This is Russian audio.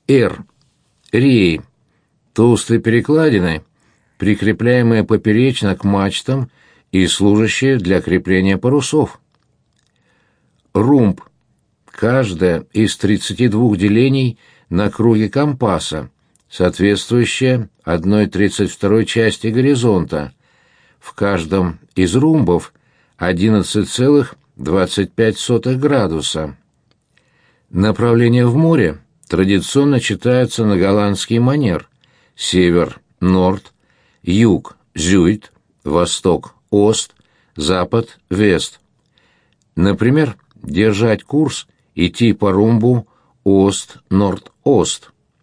Р. Реи. Толстые перекладины, прикрепляемые поперечно к мачтам и служащие для крепления парусов. Румб. Каждое из 32 делений на круге компаса, соответствующее 1/32 части горизонта. В каждом из румбов 11,25 градуса. Направление в море традиционно читается на голландский манер: север – норд, юг – зюйд, восток – ост, запад – вест. Например, держать курс, идти по румбу ост-норд-ост.